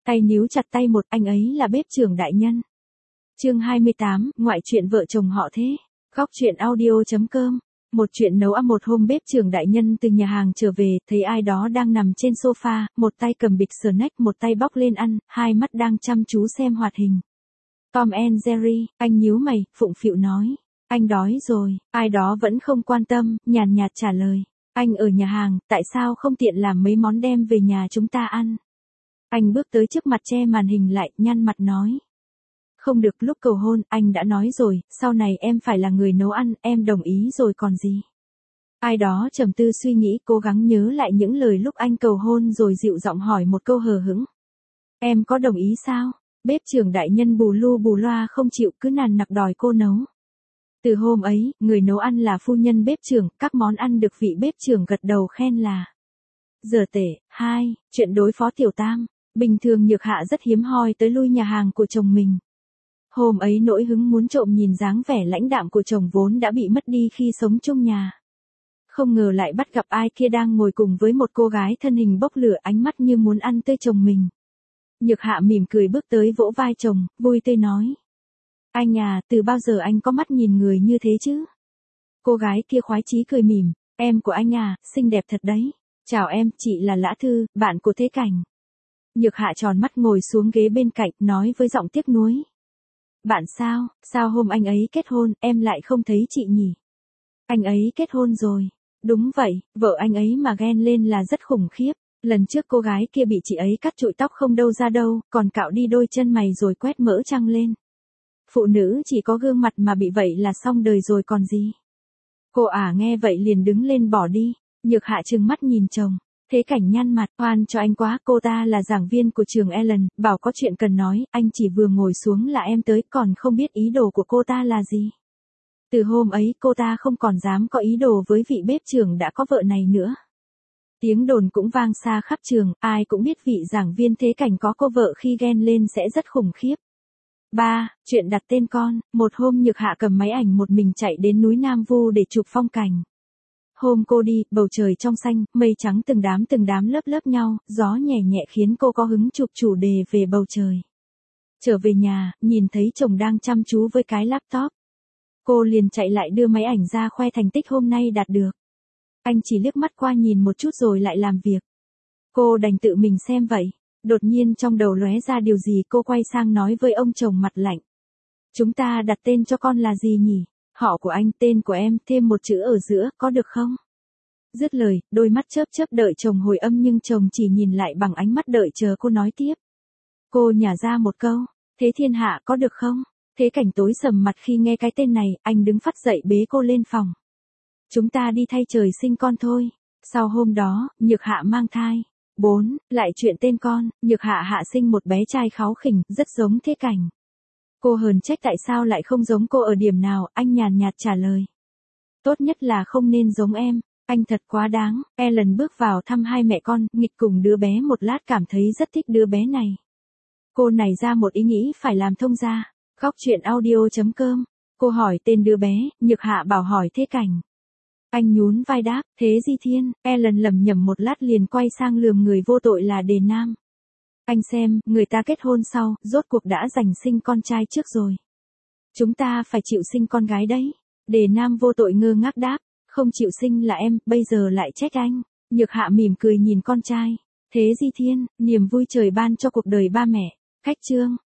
Tay níu chặt tay một, anh ấy là bếp trưởng đại nhân. Chương 28, ngoại truyện vợ chồng họ thế. Góc truyện audio.com. Một chuyện nấu ăn. Một hôm bếp trưởng đại nhân từ nhà hàng trở về, thấy ai đó đang nằm trên sofa, một tay cầm bịch snack, một tay bóc lên ăn, hai mắt đang chăm chú xem hoạt hình Tom and Jerry. Anh nhíu mày, phụng phịu nói, anh đói rồi. Ai đó vẫn không quan tâm, nhàn nhạt trả lời, anh ở nhà hàng, tại sao không tiện làm mấy món đem về nhà chúng ta ăn? Anh bước tới trước mặt che màn hình lại, nhăn mặt nói, không được. Lúc cầu hôn, anh đã nói rồi, sau này em phải là người nấu ăn, em đồng ý rồi còn gì. Ai đó trầm tư suy nghĩ, cố gắng nhớ lại những lời lúc anh cầu hôn rồi dịu giọng hỏi một câu hờ hững, em có đồng ý sao? Bếp trưởng đại nhân bù lu bù loa không chịu, cứ nàn nặc đòi cô nấu. Từ hôm ấy, người nấu ăn là phu nhân bếp trưởng, các món ăn được vị bếp trưởng gật đầu khen là dở tể. 2. Chuyện đối phó tiểu tam. Bình thường Nhược Hạ rất hiếm hoi tới lui nhà hàng của chồng mình. Hôm ấy nỗi hứng muốn trộm nhìn dáng vẻ lãnh đạm của chồng vốn đã bị mất đi khi sống chung nhà. Không ngờ lại bắt gặp ai kia đang ngồi cùng với một cô gái thân hình bốc lửa, ánh mắt như muốn ăn tươi chồng mình. Nhược Hạ mỉm cười bước tới vỗ vai chồng, vui tươi nói, anh à, từ bao giờ anh có mắt nhìn người như thế chứ? Cô gái kia khoái chí cười mỉm, em của anh à, xinh đẹp thật đấy. Chào em, chị là Lã Thư, bạn của Thế Cảnh. Nhược Hạ tròn mắt ngồi xuống ghế bên cạnh, nói với giọng tiếc nuối, bạn sao hôm anh ấy kết hôn, em lại không thấy chị nhỉ? Anh ấy kết hôn rồi. Đúng vậy, vợ anh ấy mà ghen lên là rất khủng khiếp. Lần trước cô gái kia bị chị ấy cắt trụi tóc không đâu ra đâu, còn cạo đi đôi chân mày rồi quét mỡ trăng lên. Phụ nữ chỉ có gương mặt mà bị vậy là xong đời rồi còn gì. Cô nghe vậy liền đứng lên bỏ đi. Nhược Hạ trừng mắt nhìn chồng. Thế Cảnh nhăn mặt, oan cho anh quá, cô ta là giảng viên của trường Ellen, bảo có chuyện cần nói, anh chỉ vừa ngồi xuống là em tới, còn không biết ý đồ của cô ta là gì. Từ hôm ấy cô ta không còn dám có ý đồ với vị bếp trưởng đã có vợ này nữa. Tiếng đồn cũng vang xa khắp trường, ai cũng biết vị giảng viên Thế Cảnh có cô vợ khi ghen lên sẽ rất khủng khiếp. 3. Chuyện đặt tên con. Một hôm Nhược Hạ cầm máy ảnh một mình chạy đến núi Nam Vu để chụp phong cảnh. Hôm cô đi, bầu trời trong xanh, mây trắng từng đám lớp lớp nhau, gió nhẹ nhẹ khiến cô có hứng chụp chủ đề về bầu trời. Trở về nhà, nhìn thấy chồng đang chăm chú với cái laptop. Cô liền chạy lại đưa máy ảnh ra khoe thành tích hôm nay đạt được. Anh chỉ liếc mắt qua nhìn một chút rồi lại làm việc. Cô đành tự mình xem vậy. Đột nhiên trong đầu lóe ra điều gì, cô quay sang nói với ông chồng mặt lạnh. Chúng ta đặt tên cho con là gì nhỉ? Họ của anh, tên của em, thêm một chữ ở giữa, có được không? Dứt lời, đôi mắt chớp chớp đợi chồng hồi âm nhưng chồng chỉ nhìn lại bằng ánh mắt đợi chờ cô nói tiếp. Cô nhả ra một câu, Thế Thiên Hạ có được không? Thế Cảnh tối sầm mặt khi nghe cái tên này, anh đứng phắt dậy bế cô lên phòng. Chúng ta đi thay trời sinh con thôi. Sau hôm đó, Nhược Hạ mang thai. 4. Lại chuyện tên con, Nhược Hạ hạ sinh một bé trai kháu khỉnh, rất giống Thế Cảnh. Cô hờn trách tại sao lại không giống cô ở điểm nào, anh nhàn nhạt trả lời. Tốt nhất là không nên giống em, anh thật quá đáng. Ellen bước vào thăm hai mẹ con, nghịch cùng đứa bé một lát cảm thấy rất thích đứa bé này. Cô nảy ra một ý nghĩ phải làm thông ra. Góc truyện audio.com. Cô hỏi tên đứa bé, Nhược Hạ bảo hỏi Thế Cảnh. Anh nhún vai đáp, Thế Di Thiên. Ellen lẩm nhẩm một lát liền quay sang lườm người vô tội là Đề Nam. Anh xem, người ta kết hôn sau, rốt cuộc đã giành sinh con trai trước rồi. Chúng ta phải chịu sinh con gái đấy. Đề Nam vô tội ngơ ngác đáp, không chịu sinh là em, bây giờ lại trách anh. Nhược Hạ mỉm cười nhìn con trai. Thế Di Thiên, niềm vui trời ban cho cuộc đời ba mẹ. Khách chương.